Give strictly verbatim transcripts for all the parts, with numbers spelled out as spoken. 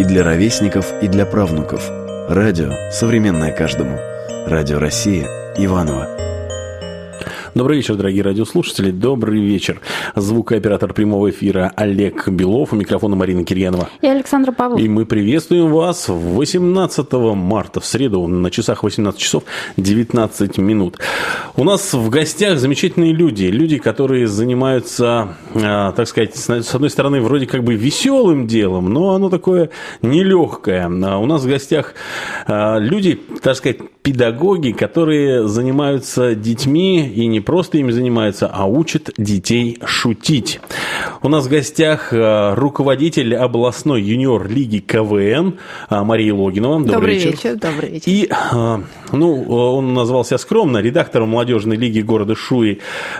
И для ровесников, и для правнуков. Радио современное каждому. Радио России. Иваново. Добрый вечер, дорогие радиослушатели. Добрый вечер. Звукооператор прямого эфира Олег Белов. У микрофона Марина Кирьянова. И Александр Павлов. И мы приветствуем вас восемнадцатого марта, в среду, на часах восемнадцать часов девятнадцать минут. У нас в гостях замечательные люди. Люди, которые занимаются, так сказать, с одной стороны, вроде как бы веселым делом, но оно такое нелегкое. У нас в гостях люди, так сказать, педагоги, которые занимаются детьми и не просто ими занимаются, а учат детей шутить. У нас в гостях руководитель областной юниор-лиги КВН Мария Логинова. Добрый, добрый вечер. вечер. Добрый вечер. И, ну, он назвал себя скромно редактором молодежной лиги города Шуи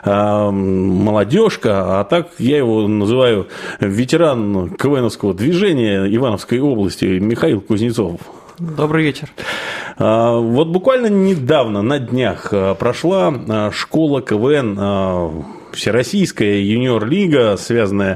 «Молодежка», а так я его называю ветеран КВНовского движения Ивановской области Михаил Кузнецов. Добрый вечер. Вот буквально недавно, на днях, прошла школа КВН, всероссийская юниор-лига, связанная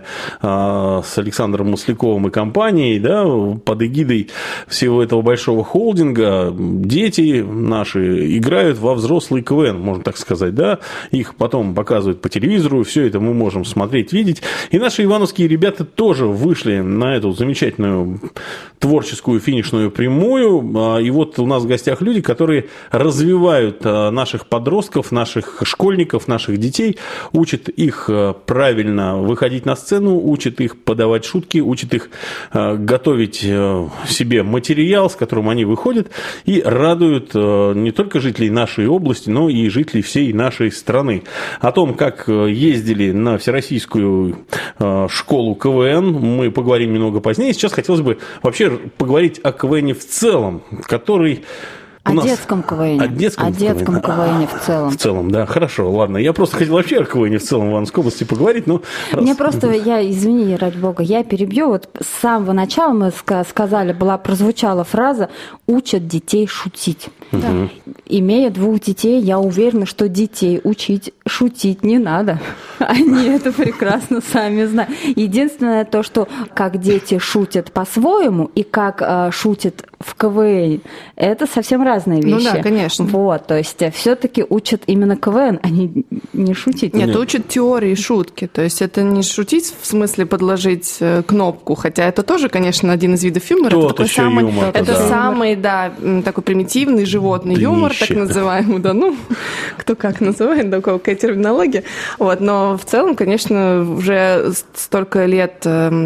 с Александром Масляковым и компанией, да, под эгидой всего этого большого холдинга. Дети наши играют во взрослый КВН, можно так сказать, да, их потом показывают по телевизору, все это мы можем смотреть, видеть. И наши ивановские ребята тоже вышли на эту замечательную творческую финишную прямую. И вот у нас в гостях люди, которые развивают наших подростков, наших школьников, наших детей, учат их правильно выходить на сцену, учат их подавать шутки, учат их готовить себе материал, с которым они выходят, и радуют не только жителей нашей области, но и жителей всей нашей страны. О том, как ездили на всероссийскую школу КВН, мы поговорим немного позднее. Сейчас хотелось бы вообще поговорить о КВНе в целом, который... О нас... детском КВНе. О детском, о детском КВНе в целом. В целом, да, хорошо, ладно. Я просто хотел вообще о КВНе в целом в Ивановской области поговорить, но... Мне просто, я, извини, ради бога, я перебью. Вот с самого начала мы сказали, была, прозвучала фраза «учат детей шутить». Угу. Да. Имея двух детей, я уверена, что детей учить шутить не надо. Они это прекрасно сами знают. Единственное то, что как дети шутят по-своему и как э, шутят в КВН, это совсем разные вещи. Ну да, конечно. Вот, то есть все-таки учат именно КВН, а не, не шутить. Нет, Нет, учат теории шутки. То есть это не шутить в смысле подложить кнопку, хотя это тоже, конечно, один из видов юмора. Тот это такой еще самый, юмор, это да. самый, да, такой примитивный животный Днище. юмор, так называемый, да, ну, кто как называет, да, какая терминология. Вот, но в целом, конечно, уже столько лет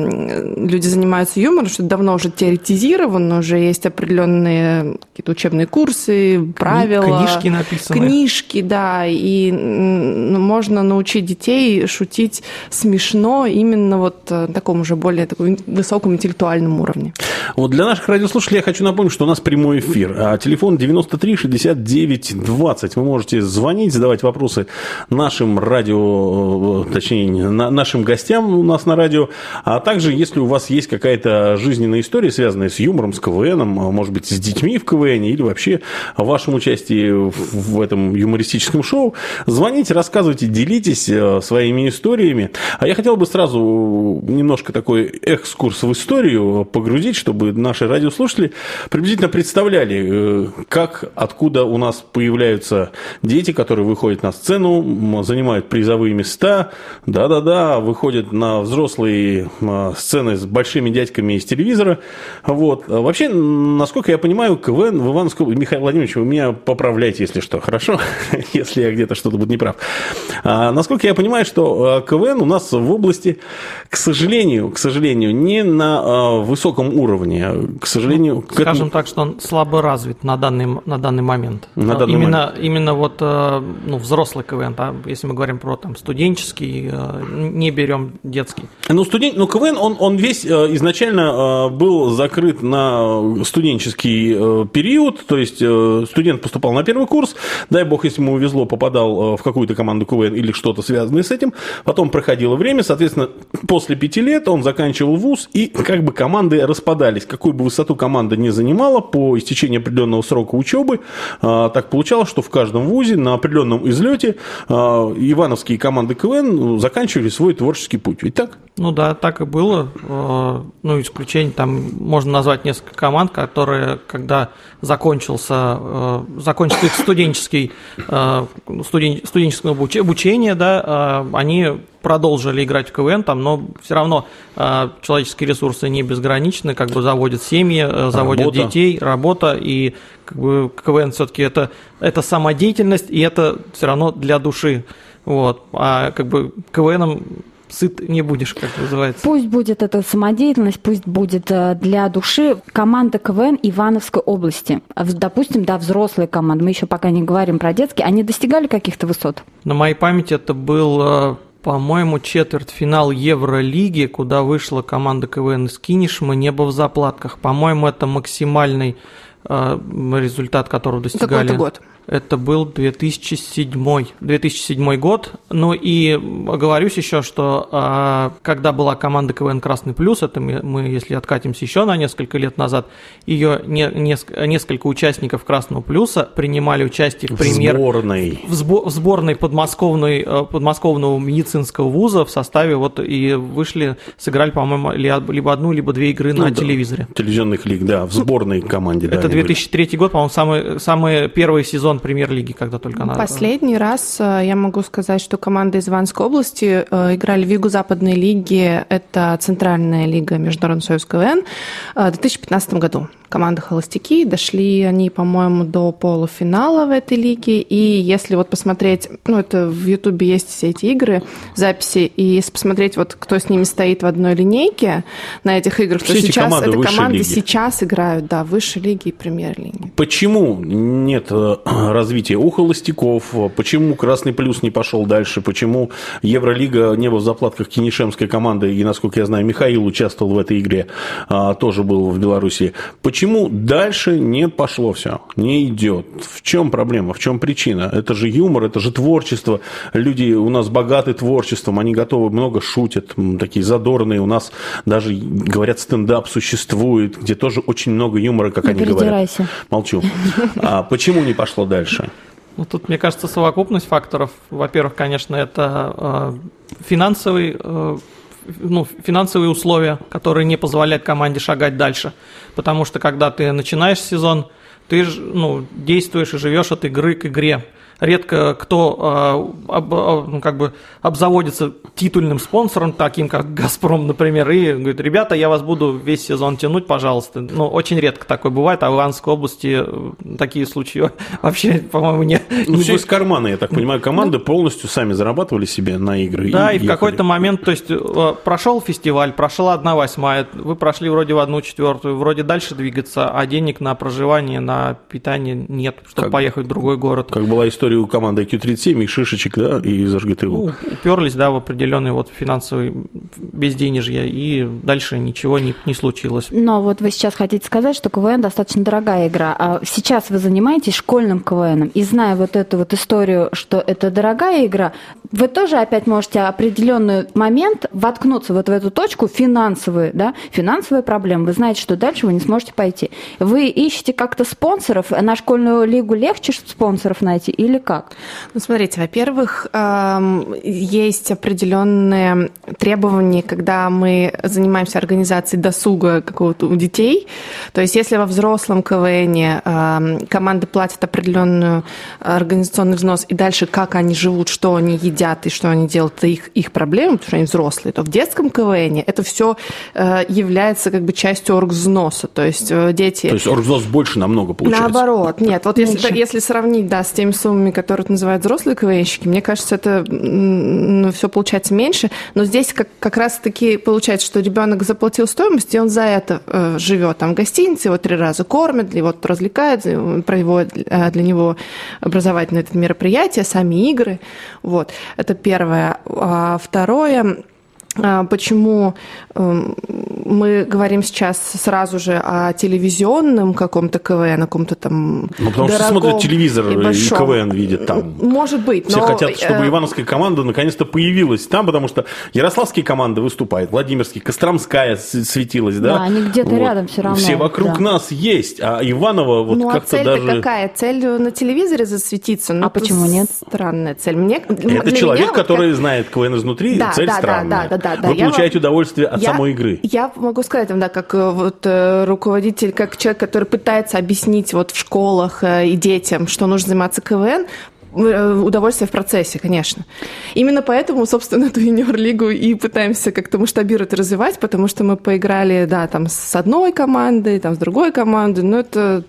люди занимаются юмором, что давно уже теоретизировано, уже есть определенные какие-то учебные курсы, правила. Книжки написаны. Книжки, да, и можно научить детей шутить смешно именно вот такому же более такому высокому интеллектуальному уровне. Вот для наших радиослушателей я хочу напомнить, что у нас прямой эфир. А телефон девяносто три шестьдесят девять двадцать. Вы можете звонить, задавать вопросы нашим радио, точнее, нашим гостям у нас на радио. А также, если у вас есть какая-то жизненная история, связанная с юмором, с КВНом, может быть, с детьми в КВН или вообще о вашем участии в этом юмористическом шоу, звоните, рассказывайте, делитесь своими историями. А я хотел бы сразу немножко такой экскурс в историю погрузить, чтобы наши радиослушатели приблизительно представляли, как, откуда у нас появляются дети, которые выходят на сцену, занимают призовые места, да-да-да, выходят на взрослые сцены с большими дядьками из телевизора. Вот. Вообще, насколько я понимаю, КВН в Ивановской области... Михаил Владимирович, вы меня поправляйте, если что, хорошо? Если я где-то что-то буду неправ. А, насколько я понимаю, что КВН у нас в области, к сожалению, к сожалению, не на а, высоком уровне. К сожалению... Ну, к скажем этому... так, что он слабо развит на данный, на данный момент. На данный именно, момент. именно вот ну, взрослый КВН, да, если мы говорим про там, студенческий, не берем детский. Ну, студент, ну, КВН, он, он весь изначально был закрыт на студенческий период, то есть студент поступал на первый курс, дай бог, если ему повезло, попадал в какую-то команду КВН или что-то связанное с этим, потом проходило время, соответственно, после пяти лет он заканчивал вуз, и как бы команды распадались, какую бы высоту команда не занимала, по истечении определенного срока учебы, так получалось, что в каждом вузе на определенном излете ивановские команды КВН заканчивали свой творческий путь, ведь так? Ну да, так и было. Ну, исключение, там можно назвать несколько команд, которые, когда закончился, закончился их студенческий, студен, студенческое обучение, да, они продолжили играть в КВН, там, но все равно человеческие ресурсы не безграничны, как бы заводят семьи, заводят работа. детей, работа, и как бы КВН все-таки это, это самодеятельность, и это все равно для души. Вот. А как бы КВНом сыт не будешь, как называется. Пусть будет эта самодеятельность, пусть будет для души. Команда КВН Ивановской области, допустим, да, взрослые команды, мы еще пока не говорим про детские, они достигали каких-то высот? На моей памяти это был, по-моему, четвертьфинал Евролиги, куда вышла команда КВН из Кинешма «Небо в заплатках». По-моему, это максимальный результат, которого достигали. Какой-то год? Это был две тысячи седьмой год. Ну и оговорюсь еще, что когда была команда КВН «Красный плюс», это мы, мы если откатимся еще на несколько лет назад, ее не, несколько, несколько участников «Красного плюса» принимали участие в, премьер... в сборной, в, сбо... в сборной подмосковной, подмосковного медицинского вуза в составе, вот и вышли, сыграли, по-моему, либо одну, либо две игры ну, на да. телевизоре. Телевизионных лиг, да, в сборной команде. Это да, две тысячи третий год, по-моему, самый, самый первый сезон Премьер-лиги, когда только она... Последний раз я могу сказать, что команды из Ивановской области играли в Юго-Западной лиге, это Центральная лига Международный союз КВН, в две тысячи пятнадцатом году. Команда «Холостяки», дошли они, по-моему, до полуфинала в этой лиге, и если вот посмотреть, ну, это в Ютубе есть все эти игры, записи, и если посмотреть, вот кто с ними стоит в одной линейке на этих играх, все то эти сейчас команды это команды лиги. сейчас играют, да, в высшей лиге и премьер-лиге. Почему нет развития у «Холостяков», почему «Красный плюс» не пошел дальше, почему Евролига «Небо в заплатках» Кинешемской команды, и, насколько я знаю, Михаил участвовал в этой игре, тоже был в Беларуси. Почему дальше не пошло все, не идет? В чем проблема, в чем причина? Это же юмор, это же творчество. Люди у нас богаты творчеством, они готовы, много шутят, такие задорные. У нас даже, говорят, стендап существует, где тоже очень много юмора, как не они говорят. Молчу. А почему не пошло дальше? Ну, тут, мне кажется, совокупность факторов. Во-первых, конечно, это э, финансовый... Э, ну, финансовые условия, которые не позволяют команде шагать дальше. Потому что, когда ты начинаешь сезон, ты ну, действуешь и живешь от игры к игре. Редко кто э, об, ну, как бы обзаводится титульным спонсором, таким как «Газпром», например, и говорит: ребята, я вас буду весь сезон тянуть, пожалуйста. Ну, очень редко такое бывает, а в Ивановской области такие случаи вообще, по-моему, не... Ну, не все будет. Из кармана, я так понимаю, команды ну, полностью сами зарабатывали себе на игры. Да, и, и в ехали. какой-то момент, то есть прошел фестиваль, прошла одна восьмая, вы прошли вроде в одну четвертую, вроде дальше двигаться, а денег на проживание, на питание нет, чтобы как, поехать в другой город. Как была история у команды ай кью тридцать семь, и шишечек, да, и из эр гэ тэ у. Ну, уперлись, да, в определенный вот финансовый безденежье, и дальше ничего не, не случилось. Но вот вы сейчас хотите сказать, что КВН достаточно дорогая игра, а сейчас вы занимаетесь школьным КВНом, и зная вот эту вот историю, что это дорогая игра, вы тоже опять можете определенный момент воткнуться вот в эту точку финансовую, да, финансовые проблемы. Вы знаете, что дальше вы не сможете пойти. Вы ищете как-то спонсоров, на школьную лигу легче спонсоров найти или как? Ну, смотрите, во-первых, есть определенные требования, когда мы занимаемся организацией досуга какого-то у детей. То есть, если во взрослом КВНе команды платят определенную организационный взнос, и дальше как они живут, что они едят и что они делают, это их, их проблемы, потому что они взрослые, то в детском КВНе это все является как бы частью оргвзноса. То есть, дети... То есть, оргвзнос больше намного получается? Наоборот, нет. Вот если, если сравнить, да, с теми суммами, которые называют взрослые КВНщики, мне кажется, это ну, все получается меньше. Но здесь как, как раз-таки получается, что ребенок заплатил стоимость, и он за это э, живет. Там в гостинице его три раза кормят, его развлекают, проводят для него образовательные мероприятия, сами игры. Вот. Это первое. А второе... Почему мы говорим сейчас сразу же о телевизионном каком-то КВН, о каком-то там ну, потому что смотрят телевизор и, и КВН видят там. Может быть. Все но... хотят, чтобы ивановская команда наконец-то появилась там, потому что ярославские команды выступают, Владимирские, Костромская светилась, да? Да, они где-то вот. Рядом все равно. Все вокруг да. нас есть, а Иваново вот ну, как-то а цель даже... какая? Цель на телевизоре засветиться? Ну, а почему нет? Странная цель. Мне, это человек, меня, который как... знает КВН изнутри, да, цель да, странная. Да, да, да, да, да. Вы я получаете вам... удовольствие от я, самой игры. Я могу сказать вам, да, как вот руководитель, как человек, который пытается объяснить вот в школах и детям, что нужно заниматься КВН, удовольствие в процессе, конечно. Именно поэтому, собственно, эту юниор-лигу и пытаемся как-то масштабировать и развивать, потому что мы поиграли, да, там с одной командой, там с другой командой, но это...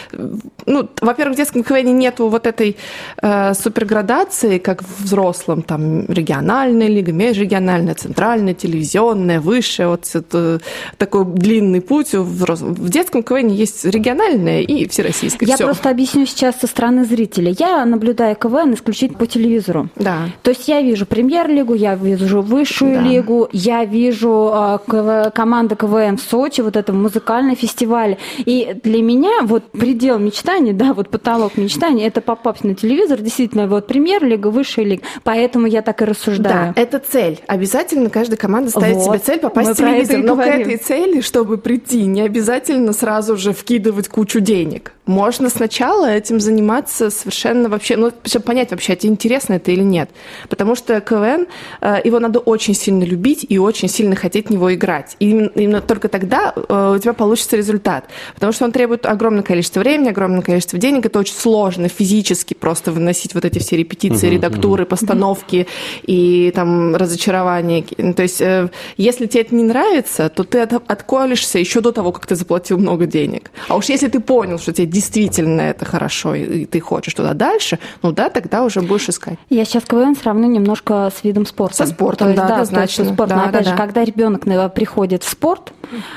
Ну, во-первых, в детском КВНе нету вот этой э, суперградации, как в взрослом, там, региональная лига, межрегиональная, центральная, телевизионная, высшая, вот это, такой длинный путь. В детском КВНе есть региональная и всероссийская. Я Всё. просто объясню сейчас со стороны зрителя. Я наблюдаю КВН исключительно по телевизору. Да. То есть я вижу премьер-лигу, я вижу высшую Да. лигу, я вижу э, КВ, команда КВН в Сочи, вот это музыкальный фестиваль. И для меня вот предел мечтаний, да, вот потолок мечтаний, это попасть на телевизор, действительно, вот премьер-лига, высшая лига. Поэтому я так и рассуждаю. Да, это цель. Обязательно каждая команда ставит Вот. себе цель попасть Мы в телевизор. про это и Но к говорим. этой цели, чтобы прийти, не обязательно сразу же вкидывать кучу денег. Можно сначала этим заниматься совершенно вообще, ну, чтобы понять вообще, тебе интересно это или нет. Потому что КВН, его надо очень сильно любить и очень сильно хотеть в него играть. И именно, именно только тогда у тебя получится результат. Потому что он требует огромное количество времени, огромное количество денег. Это очень сложно физически просто выносить вот эти все репетиции, uh-huh, редактуры, uh-huh. постановки и там разочарования. То есть, если тебе это не нравится, то ты отколешься еще до того, как ты заплатил много денег. А уж если ты понял, что тебе действительно это хорошо, и ты хочешь туда дальше, ну да, тогда уже будешь искать. Я сейчас КВН сравню немножко с видом спорта. Со спортом, то есть, да, да, однозначно. То есть, спорт. Да, Но, опять да, же, да. когда ребенок приходит в спорт,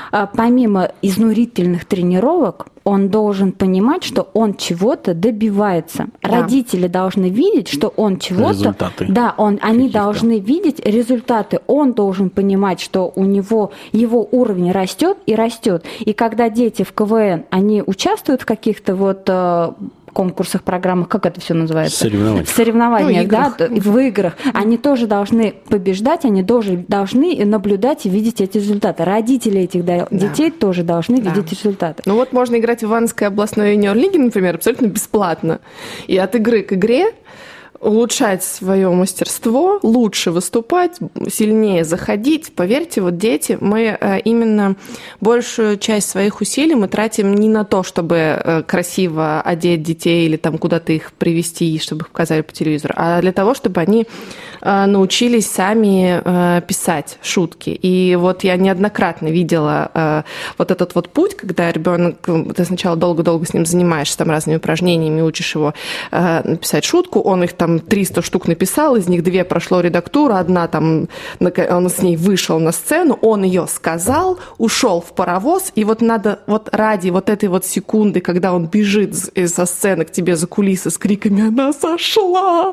помимо изнурительных тренировок, он должен понимать, что он чего-то добивается. Да. Родители должны видеть, что он чего-то... Результаты. Да, он, они каких-то. должны видеть результаты. Он должен понимать, что у него его уровень растет и растет. И когда дети в КВН, они участвуют в каких-то вот... конкурсах, программах, как это все называется? Соревнования. В соревнованиях, ну, да, в играх. Они тоже должны побеждать, они тоже должны наблюдать и видеть эти результаты. Родители этих да. детей тоже должны да. видеть результаты. Ну вот можно играть в Ивановской областной юниор-лиге, например, абсолютно бесплатно. И от игры к игре улучшать свое мастерство, лучше выступать, сильнее заходить. Поверьте, вот дети, мы именно большую часть своих усилий мы тратим не на то, чтобы красиво одеть детей или там куда-то их привести, чтобы их показали по телевизору, а для того, чтобы они научились сами писать шутки. И вот я неоднократно видела вот этот вот путь, когда ребенок, ты сначала долго-долго с ним занимаешься там разными упражнениями, учишь его написать шутку, он их там триста штук написал, из них две прошло редактуру, одна там, он с ней вышел на сцену, он ее сказал, ушел в паровоз, и вот надо вот ради вот этой вот секунды, когда он бежит со сцены к тебе за кулисы с криками «Она сошла!»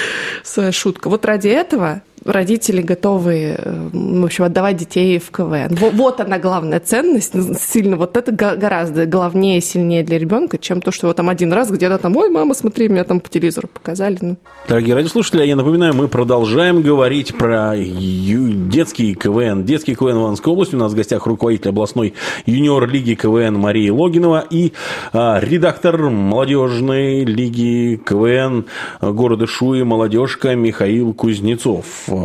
Своя шутка. Вот ради этого родители готовы, в общем, отдавать детей в КВН. Вот она главная ценность, сильно вот это гораздо главнее и сильнее для ребенка, чем то, что вот там один раз где-то там, ой, мама, смотри, меня там по телевизору показали. Ну. Дорогие радиослушатели, я напоминаю, мы продолжаем говорить про ю... детский КВН. Детский КВН в Ивановской области. У нас в гостях руководитель областной юниор-лиги КВН Мария Логинова и а, редактор молодежной лиги КВН города Шуи «Молодежка» Михаил Кузнецов.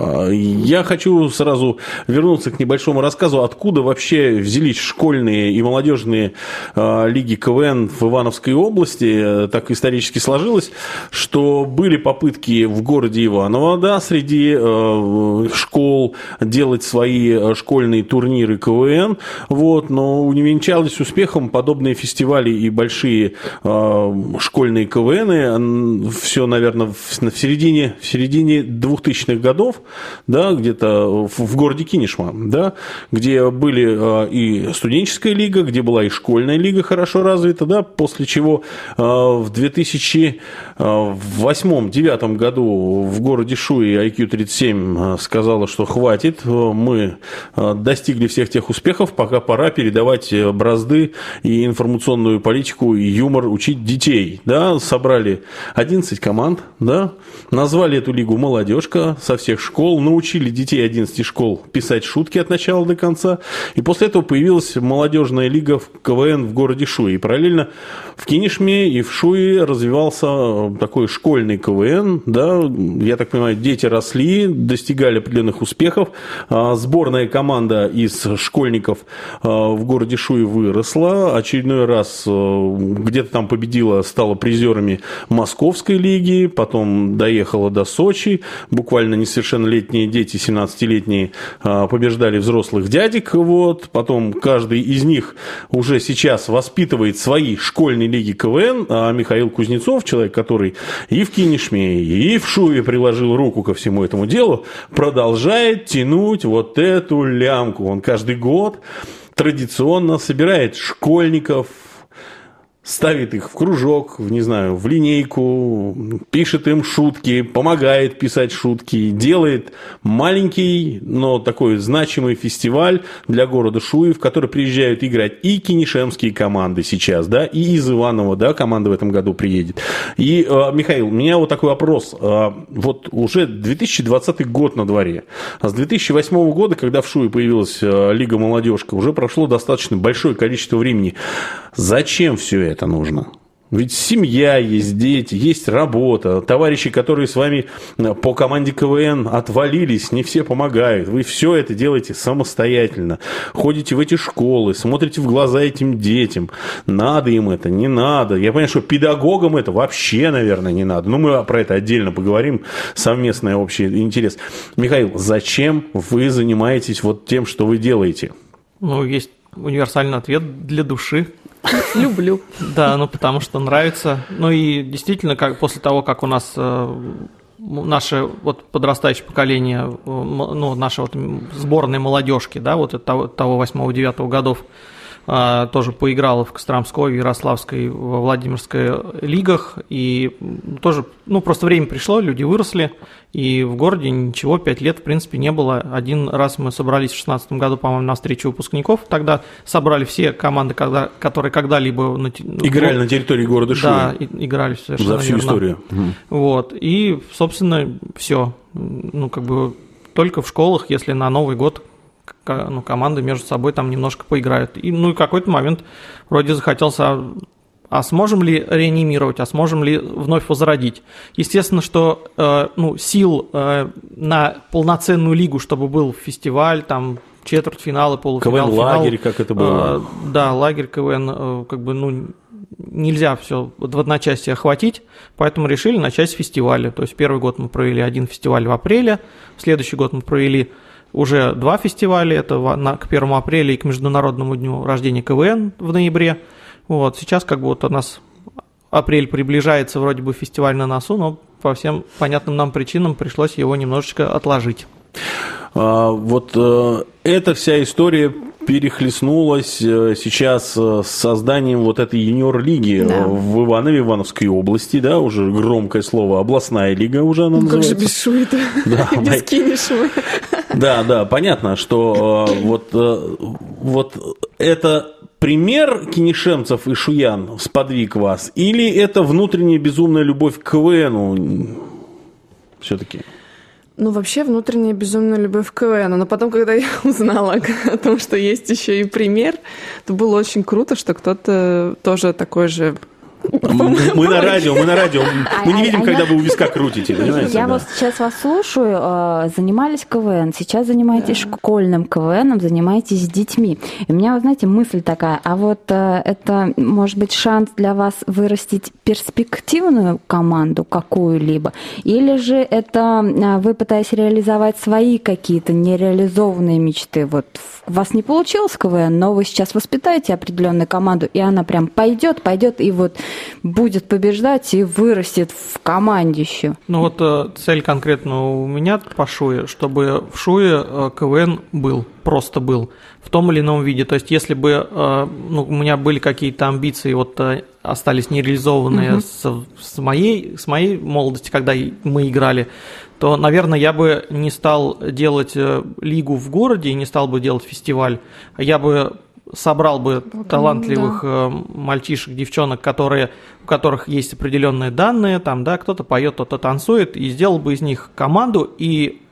Я хочу сразу вернуться к небольшому рассказу, откуда вообще взялись школьные и молодежные э, лиги КВН в Ивановской области. Так исторически сложилось, что были попытки в городе Иваново, да, среди э, школ делать свои школьные турниры КВН, вот, но не венчались успехом подобные фестивали и большие э, школьные КВНы. Все, наверное, в, в середине, в середине двухтысячных годов, да, где-то в, в городе Кинешма, да, где были э, и студенческая лига, где была и школьная лига хорошо развита, да, после чего э, в две тысячи восьмом-девятом году в городе Шуи ай кью тридцать семь сказала, что хватит, мы достигли всех тех успехов, пока пора передавать бразды и информационную политику, и юмор учить детей, да, собрали одиннадцать команд, да, назвали эту лигу «Молодежка», со всех школ, научили детей одиннадцати школ писать шутки от начала до конца. И после этого появилась молодежная лига в КВН в городе Шуе. И параллельно в Кинешме и в Шуе развивался такой школьный КВН. Да, я так понимаю, дети росли, достигали определенных успехов. Сборная команда из школьников в городе Шуе выросла. Очередной раз где-то там победила, стала призерами Московской лиги, потом доехала до Сочи. Буквально несовершеннолетние дети, семнадцатилетние, побеждали взрослых дядек. Вот. Потом каждый из них уже сейчас воспитывает свои школьные лиги КВН. А Михаил Кузнецов, человек, который и в Кинешме, и в Шуе приложил руку ко всему этому делу, продолжает тянуть вот эту лямку. Он каждый год традиционно собирает школьников, ставит их в кружок, в, не знаю, в линейку, пишет им шутки, помогает писать шутки, делает маленький, но такой значимый фестиваль для города Шуи, в который приезжают играть и кинешемские команды сейчас, да, и из Иваново, да, команда в этом году приедет. И, э, Михаил, у меня вот такой вопрос. Э, вот уже две тысячи двадцатый год на дворе. А с две тысячи восьмого года, когда в Шуе появилась э, Лига молодежка, уже прошло достаточно большое количество времени. Зачем все это? Это нужно. Ведь семья есть, дети, есть работа, товарищи, которые с вами по команде КВН отвалились, не все помогают. Вы все это делаете самостоятельно. Ходите в эти школы, смотрите в глаза этим детям. Надо им это, не надо. Я понимаю, что педагогам это вообще, наверное, не надо. Но мы про это отдельно поговорим. Совместный общий интерес. Михаил, зачем вы занимаетесь вот тем, что вы делаете? Ну, есть универсальный ответ: для души. Люблю. Да, ну потому что нравится. Ну и действительно, как после того, как у нас э, наше вот подрастающее поколение, э, ну, наша вот сборная молодежки, да, вот того, того восьмого-девятого годов, э, тоже поиграла в Костромской, в Ярославской, во Владимирской лигах, и тоже, ну, просто время пришло, люди выросли, и в городе ничего, пять лет, в принципе, не было. Один раз мы собрались в шестнадцатом году, по-моему, на встречу выпускников, тогда собрали все команды, когда, которые когда-либо... На, играли ну, на территории города Шуя. Да, играли совершенно за всю верно. Историю. Вот, и, собственно, все. Ну, как бы только в школах, если на Новый год ну, команды между собой там немножко поиграют. И, ну, и в какой-то момент вроде захотелось... А сможем ли реанимировать, а сможем ли вновь возродить? Естественно, что э, ну, сил э, на полноценную лигу, чтобы был фестиваль, там четвертьфиналы, полуфинал, финал. КВН-лагерь, как это было? Э, да, лагерь КВН, э, как бы, ну, нельзя все в одночасье охватить, поэтому решили начать с фестиваля. То есть первый год мы провели один фестиваль в апреле, в следующий год мы провели уже два фестиваля, это на, к первому апреля и к Международному дню рождения КВН в ноябре. Вот, сейчас как бы вот у нас апрель приближается, вроде бы фестиваль на носу, но по всем понятным нам причинам пришлось его немножечко отложить. А, вот э, эта вся история перехлестнулась э, сейчас э, с созданием вот этой юниор-лиги да. э, в Иванове, Ивановской области, да, уже громкое слово, областная лига уже она ну, называется. Как же без Шуи-то, да, без Кинешмы. Да, да, понятно, что э, вот, э, вот это... Пример кинешемцев и шуян сподвиг вас? Или это внутренняя безумная любовь к КВНу все-таки? Ну, вообще внутренняя безумная любовь к КВНу. Но потом, когда я узнала о том, что есть еще и пример, то было очень круто, что кто-то тоже такой же... Мы на радио, мы на радио. Мы не видим, когда вы у виска крутите, понимаете? Я вот сейчас вас слушаю, занимались КВН, сейчас занимаетесь школьным КВНом, занимаетесь с детьми. И у меня, вы знаете, мысль такая, а вот это, может быть, шанс для вас вырастить перспективную команду какую-либо? Или же это вы пытаетесь реализовать свои какие-то нереализованные мечты? Вот у вас не получилось КВН, но вы сейчас воспитаете определенную команду, и она прям пойдет, пойдет, и вот будет побеждать и вырастет в командище. Ну вот э, цель конкретно у меня по Шуе, чтобы в Шуе э, КВН был, просто был, в том или ином виде. То есть если бы э, ну, у меня были какие-то амбиции, вот э, остались нереализованные угу. с, с, моей, с моей молодости, когда мы играли, то, наверное, я бы не стал делать э, лигу в городе и не стал бы делать фестиваль. Я бы собрал бы талантливых да. мальчишек, девчонок, которые, у которых есть определенные данные, там, да, кто-то поет, кто-то танцует, и сделал бы из них команду, и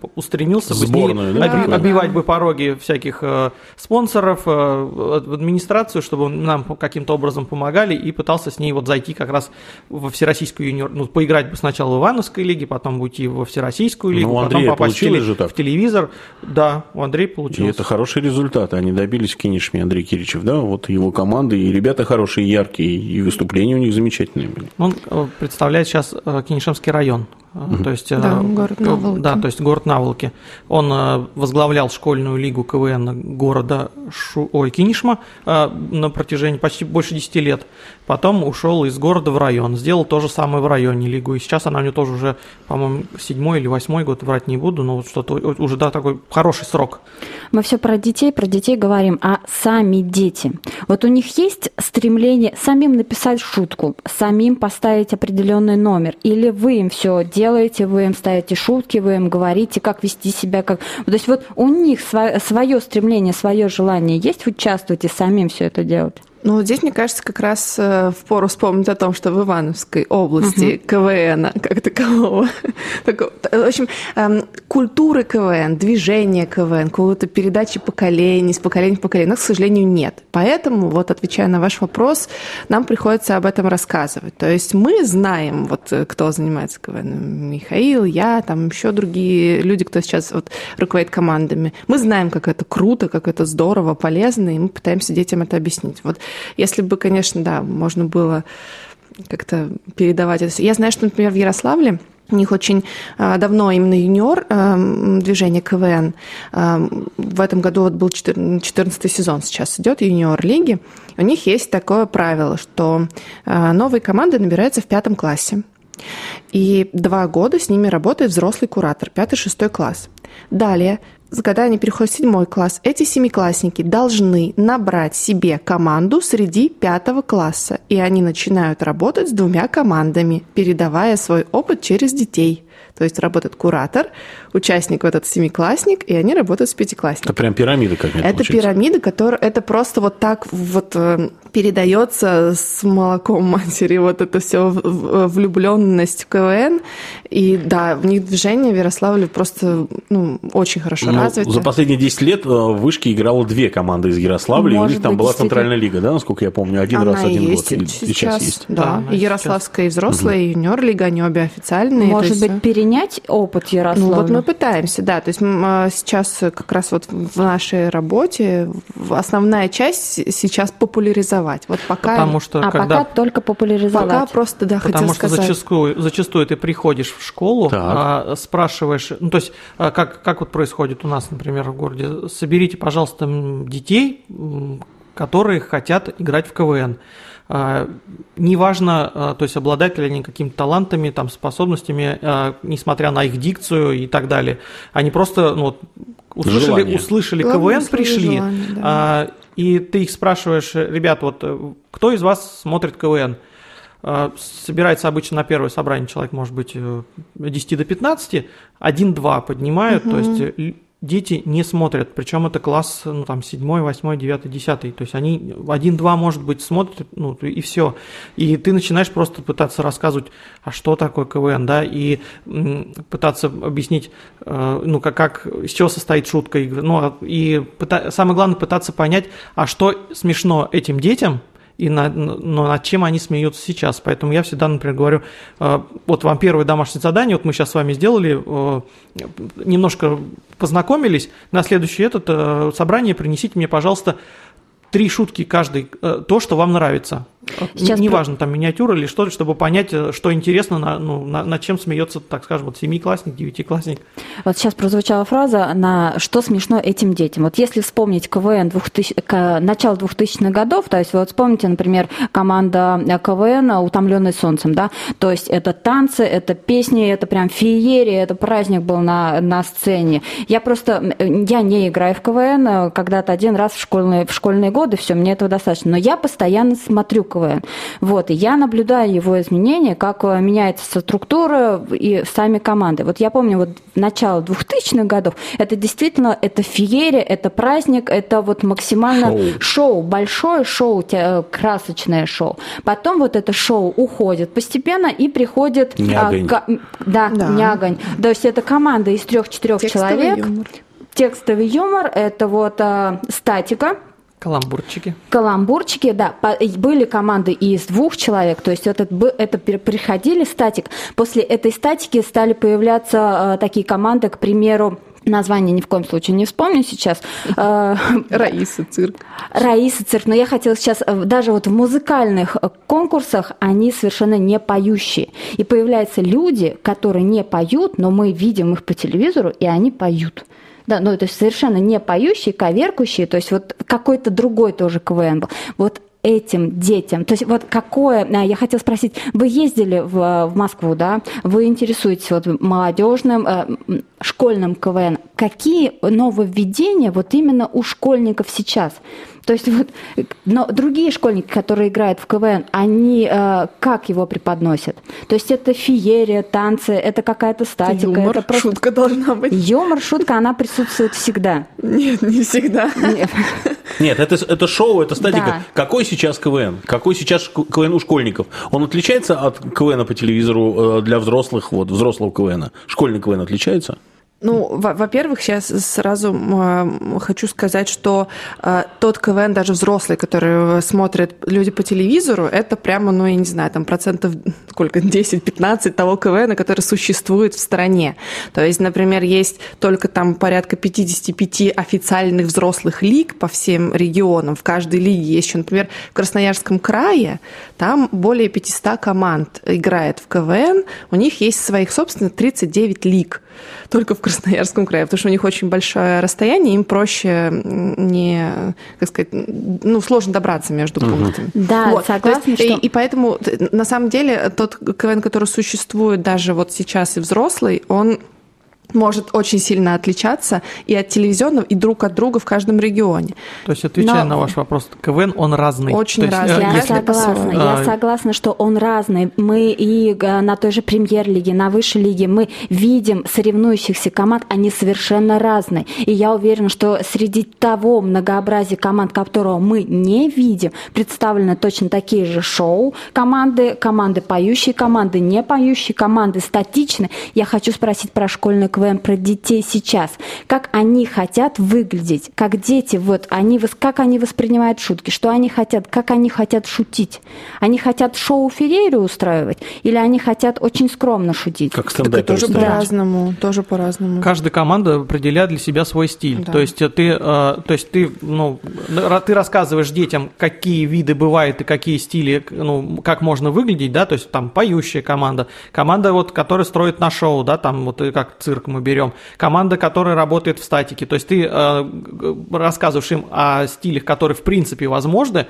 устремился бы Сборную, с ней, да, оби- да. обивать бы пороги всяких э, спонсоров э, в администрацию, чтобы нам каким-то образом помогали, и пытался с ней вот зайти как раз во всероссийскую юниор, ну, поиграть бы сначала в Ивановской лиге, потом уйти во всероссийскую лигу, Ну, у потом Андрея попасть в, получилось теле- же так? в телевизор. Да, у Андрея И получилось. это хорошие результаты. Они добились в Кинешме, Андрей Киричев, да, вот его команды, и ребята хорошие, яркие, и выступления у них замечательные были. Он э, представляет сейчас э, Кинешемский район. Uh-huh. То есть, Да, э, город Наволоки. Да, то есть город Наволоки. Он э, возглавлял школьную лигу КВН города Шу... Ой, Кинешма э, на протяжении почти больше десяти лет. Потом ушел из города в район, сделал то же самое в районе лигу. И сейчас она у него тоже уже, по-моему, седьмой или восьмой год, врать не буду, но вот что-то уже, да, такой хороший срок. Мы все про детей, про детей говорим, а сами дети. Вот у них есть стремление самим написать шутку, самим поставить определенный номер, или вы им все делаете, вы им ставите шутки, вы им говорите, как вести себя, как. То есть вот у них свое, свое стремление, свое желание есть участвовать и самим все это делать? Ну, здесь, мне кажется, как раз э, впору вспомнить о том, что в Ивановской области uh-huh. КВН как такового, такого, в общем, э, культуры КВН, движения КВН, какой-то передачи поколений, с поколения в поколение, но, к сожалению, нет. Поэтому, вот отвечая на ваш вопрос, нам приходится об этом рассказывать. То есть мы знаем, вот кто занимается КВН, Михаил, я, там еще другие люди, кто сейчас вот руководит командами. Мы знаем, как это круто, как это здорово, полезно, и мы пытаемся детям это объяснить. Вот если бы, конечно, да, можно было как-то передавать это. Я знаю, что, например, в Ярославле у них очень давно именно юниор движение КВН. В этом году вот был четырнадцатый сезон сейчас идет юниор лиги. У них есть такое правило, что новые команды набираются в пятом классе. И два года с ними работает взрослый куратор, пятый-шестой класс. Далее, когда они переходят в седьмой класс, эти семиклассники должны набрать себе команду среди пятого класса. И они начинают работать с двумя командами, передавая свой опыт через детей. То есть работает куратор, участник вот этот семиклассник, и они работают с пятиклассником. Это прям пирамида какая-то. Это получается. пирамида, которая это просто вот так вот передается с молоком матери, вот это все влюбленность в КВН. И да, в них движение в Ярославле просто ну, очень хорошо Ну, развито. за последние десять лет в Вышке играло две команды из Ярославля, и у них там быть, была действительно. центральная лига, да, насколько я помню, один Она раз, один есть год. И сейчас, сейчас есть. Да, Да, и Ярославская, и взрослая, и юниор лига, они обе официальные. Может то есть, быть, перенять опыт Ярославля? Ну вот мы пытаемся, да. То есть сейчас как раз вот в нашей работе основная часть сейчас популяризовать. Вот пока... Потому что а когда... пока только популяризовать. Пока просто, да, Потому хотела что сказать. зачастую, зачастую ты приходишь в школу, а, спрашиваешь, ну то есть а, как, как вот происходит у нас, например, в городе, соберите, пожалуйста, детей, которые хотят играть в КВН. А, неважно, а, то есть обладают ли они какими-то талантами, там, способностями, а, несмотря на их дикцию и так далее. Они просто ну, вот, услышали, Желание. услышали Главное, КВН, пришли, желание, да. а, и ты их спрашиваешь, ребят, вот кто из вас смотрит КВН? Собирается обычно на первое собрание человек, может быть, десять до пятнадцати, один-два поднимают, угу. то есть дети не смотрят, причем это класс, ну, там, седьмой, восьмой, девятый, десятый, то есть они один-два, может быть, смотрят, ну, и все. И ты начинаешь просто пытаться рассказывать, а что такое КВН, да, и пытаться объяснить, ну, как, как из чего состоит шутка, ну, и пыта... самое главное пытаться понять, а что смешно этим детям, и на, но над чем они смеются сейчас. Поэтому я всегда, например, говорю, вот вам первое домашнее задание, вот мы сейчас с вами сделали, немножко познакомились, на следующее это собрание принесите мне, пожалуйста, три шутки каждый, то, что вам нравится. Сейчас неважно, там миниатюра или что-то, чтобы понять, что интересно, на, ну, на, над чем смеется, так скажем, вот семиклассник, девятиклассник. Вот сейчас прозвучала фраза на «что смешно этим детям». Вот если вспомнить КВН двухтысячных, начала двухтысячных годов, то есть вот вспомните, например, команда КВН «Утомленный солнцем», да, то есть это танцы, это песни, это прям феерия, это праздник был на, на сцене. Я просто, я не играю в КВН, когда-то один раз в школьные, в школьные годы, все, мне этого достаточно, но я постоянно смотрю КВН. КВН. Вот, и я наблюдаю его изменения, как меняется структура и сами команды. Вот я помню, вот начало двухтысячных годов, это действительно, это феерия, это праздник, это вот максимально шоу, шоу большое шоу, красочное шоу. Потом вот это шоу уходит постепенно и приходит... Нягонь. А, да, да, нягонь. То есть это команда из трех-четырех человек. Юмор. Текстовый юмор, это вот а, статика. Каламбурчики. Каламбурчики, да. Были команды и из двух человек, то есть это, это приходили статик. После этой статики стали появляться а, такие команды, к примеру, название ни в коем случае не вспомню сейчас. Раиса цирк. Раиса цирк. Но я хотела сейчас, даже вот в музыкальных конкурсах, они совершенно не поющие. И появляются люди, которые не поют, но мы видим их по телевизору, и они поют. Да, ну, то есть совершенно не поющие, коверкающие, то есть вот какой-то другой тоже КВН был. Вот этим детям, то есть вот какое, я хотела спросить, вы ездили в, в Москву, да, вы интересуетесь вот молодежным, э, школьным КВН, какие нововведения вот именно у школьников сейчас? То есть вот, но другие школьники, которые играют в КВН, они э, как его преподносят? То есть это феерия, танцы, это какая-то статика. Юмор, это просто... шутка должна быть. Юмор, шутка, она присутствует всегда. Нет, не всегда. Нет, Нет, это, это шоу, это статика. Да. Какой сейчас КВН? Какой сейчас КВН у школьников? Он отличается от КВН по телевизору для взрослых, вот, взрослого КВН? Школьный КВН отличается? Ну, во-первых, сейчас сразу э, хочу сказать, что э, тот КВН, даже взрослый, который смотрят люди по телевизору, это прямо, ну, я не знаю, там процентов сколько, десять-пятнадцать того КВН, который существует в стране. То есть, например, есть только там порядка пятьдесят пять официальных взрослых лиг по всем регионам. В каждой лиге есть еще, например, в Красноярском крае, там более пятьсот команд играет в КВН, у них есть своих собственных тридцать девять лиг. Только в Красноярском крае, потому что у них очень большое расстояние, им проще не, как сказать, ну, сложно добраться между пунктами. Да, вот. согласна, есть, что... и, и поэтому, на самом деле, тот КВН, который существует даже вот сейчас и взрослый, он может очень сильно отличаться и от телевизионного, и друг от друга в каждом регионе. То есть, отвечая Но... на ваш вопрос, КВН, он разный. Очень То есть, разный. Я Если согласна, по-своему. я согласна, что он разный. Мы и на той же премьер-лиге, на высшей лиге мы видим соревнующихся команд, они совершенно разные. И я уверена, что среди того многообразия команд, которого мы не видим, представлены точно такие же шоу команды, команды поющие, команды не поющие, команды статичные. Я хочу спросить про школьный КВН, про детей сейчас. Как они хотят выглядеть, как дети, вот, они, как они воспринимают шутки, что они хотят, как они хотят шутить. Они хотят шоу-феерию устраивать или они хотят очень скромно шутить? Как стендап. Тоже по-разному, тоже по-разному. Каждая команда определяет для себя свой стиль. Да. То есть ты, то есть ты, ну, ты рассказываешь детям, какие виды бывают и какие стили, ну, как можно выглядеть, да, то есть там поющая команда, команда, вот, которая строит на шоу, да, там вот как цирк мы берем, команда, которая работает в статике. То есть ты э, рассказываешь им о стилях, которые в принципе возможны,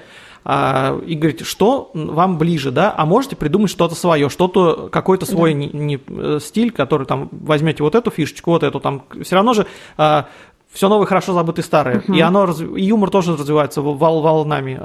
э, и говорите, что вам ближе, да, а можете придумать что-то свое, что-то, какой-то свой да. не, не, стиль, который там возьмете вот эту фишечку, вот эту там, все равно же... Э, все новое, хорошо забытое старое. Uh-huh. И оно, и юмор тоже развивается вол, волнами.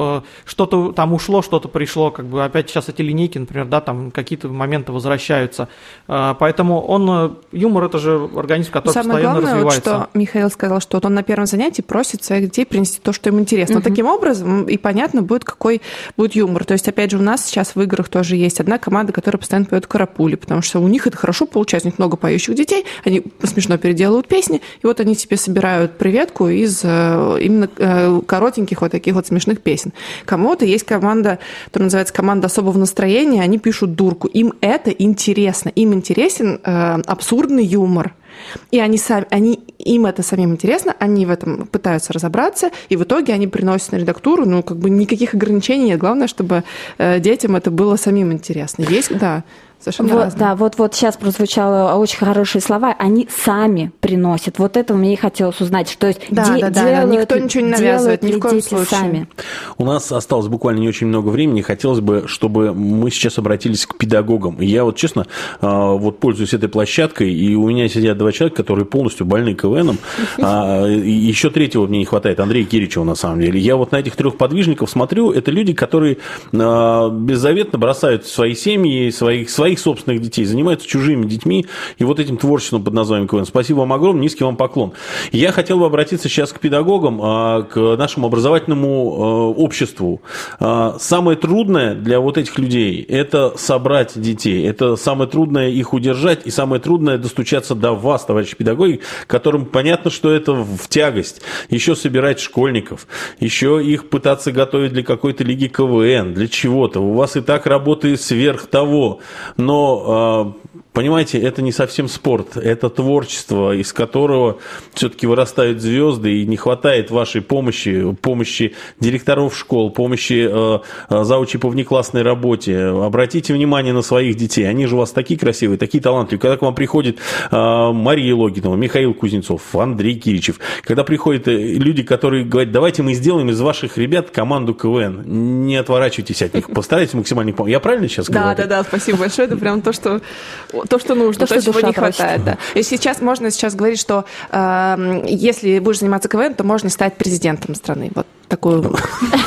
Что-то там ушло, что-то пришло. Как бы опять сейчас эти линейки, например, да, там какие-то моменты возвращаются. Поэтому он, юмор – это же организм, который Самое постоянно главное, развивается. Вот, что Михаил сказал, что вот он на первом занятии просит своих детей принести то, что им интересно. Uh-huh. Вот таким образом и понятно будет, какой будет юмор. То есть, опять же, у нас сейчас в играх тоже есть одна команда, которая постоянно поет карапули, потому что у них это хорошо получается. У них много поющих детей, они смешно переделывают песни, и вот они себе собирают приветку из именно коротеньких вот таких вот смешных песен. Кому-то есть команда, которая называется команда особого настроения, они пишут дурку. Им это интересно. Им интересен э, абсурдный юмор. И они сами, они, им это самим интересно, они в этом пытаются разобраться, и в итоге они приносят на редактуру, ну, как бы никаких ограничений нет. Главное, чтобы э, детям это было самим интересно. Есть, да. Вот, да, вот, вот сейчас прозвучало очень хорошие слова. Они сами приносят. Вот это мне и хотелось узнать, что есть да, де- да, да, делают, да. Никто ничего не навязывает, ни в коем случае. Сами. У нас осталось буквально не очень много времени. Хотелось бы, чтобы мы сейчас обратились к педагогам. И я вот, честно, вот пользуюсь этой площадкой, и у меня сидят два человека, которые полностью больны КВНом. А, еще третьего мне не хватает, Андрея Киричева, на самом деле. Я вот на этих трех подвижников смотрю, это люди, которые а, беззаветно бросают свои семьи, своих, своих собственных детей, занимаются чужими детьми и вот этим творчеством под названием КВН. Спасибо вам огромное, низкий вам поклон. Я хотел бы обратиться сейчас к педагогам, а, к нашему образовательному а, обществу. А, самое трудное для вот этих людей – это собрать детей. Это самое трудное их удержать, и самое трудное достучаться до вас, товарищи педагоги, которым понятно, что это в тягость. Еще собирать школьников, еще их пытаться готовить для какой-то лиги КВН, для чего-то. У вас и так работы сверх того. Но, понимаете, это не совсем спорт, это творчество, из которого все-таки вырастают звезды, и не хватает вашей помощи, помощи директоров школ, помощи заучей по внеклассной работе. Обратите внимание на своих детей, они же у вас такие красивые, такие талантливые. Когда к вам приходит Мария Логинова, Михаил Кузнецов, Андрей Киричев, когда приходят люди, которые говорят, давайте мы сделаем из ваших ребят команду КВН, не отворачивайтесь от них, постарайтесь максимально помочь. Я правильно сейчас говорю? Да, да, да, спасибо большое, это прям то, что, то, что нужно, то, то чего не хватает. Да. И сейчас можно сейчас говорить, что э, если будешь заниматься КВН, то можно стать президентом страны. Вот такую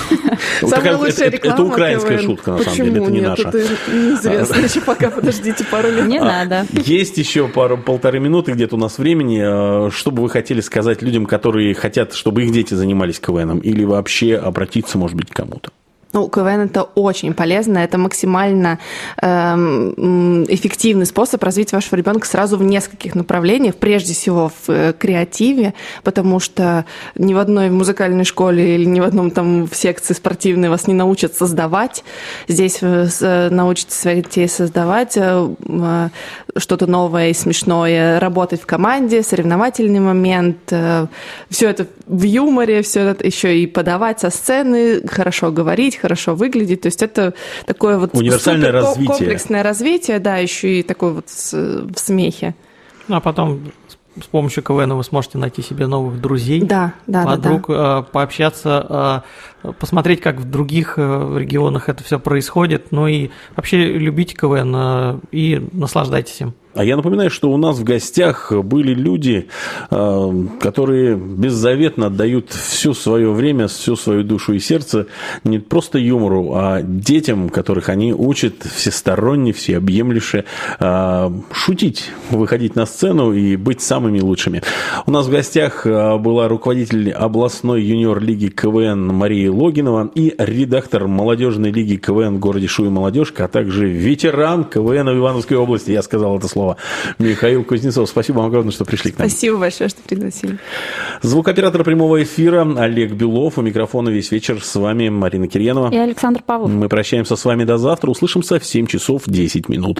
самая лучшая реклама. Это украинская шутка, на самом деле, это не наша. Почему нет? Это неизвестно. Еще пока, подождите пару лет. Не надо. Есть еще пару, полторы минуты где-то у нас времени. Что бы вы хотели сказать людям, которые хотят, чтобы их дети занимались КВНом, или вообще обратиться, может быть, к кому-то? Ну, КВН – это очень полезно, это максимально э, эффективный способ развить вашего ребенка сразу в нескольких направлениях, прежде всего в э, креативе, потому что ни в одной музыкальной школе или ни в одном там в секции спортивной вас не научат создавать. Здесь вы э, научите своих детей создавать э, э, что-то новое и смешное, работать в команде, соревновательный момент, э, все это в юморе, все это еще и подавать со сцены, хорошо говорить, хорошо выглядеть, то есть это такое вот универсальное развитие, комплексное развитие, да, еще и такое вот в смехе. Ну, а потом с помощью КВН вы сможете найти себе новых друзей, да, да, подруг, да, да. пообщаться, посмотреть, как в других регионах это все происходит, ну и вообще любите КВН и наслаждайтесь им. А я напоминаю, что у нас в гостях были люди, которые беззаветно отдают все свое время, всю свою душу и сердце не просто юмору, а детям, которых они учат всесторонне, всеобъемлюще шутить, выходить на сцену и быть самыми лучшими. У нас в гостях была руководитель областной юниор-лиги КВН Мария Логинова и редактор молодежной лиги КВН в городе Шуя-Молодежка, а также ветеран КВН в Ивановской области. Я сказал это слово. Михаил Кузнецов, спасибо вам огромное, что пришли к нам. Спасибо большое, что пригласили. Звукооператор прямого эфира Олег Белов. У микрофона весь вечер с вами Марина Кирьянова. И Александр Павлов. Мы прощаемся с вами до завтра. Услышимся в семь часов десять минут.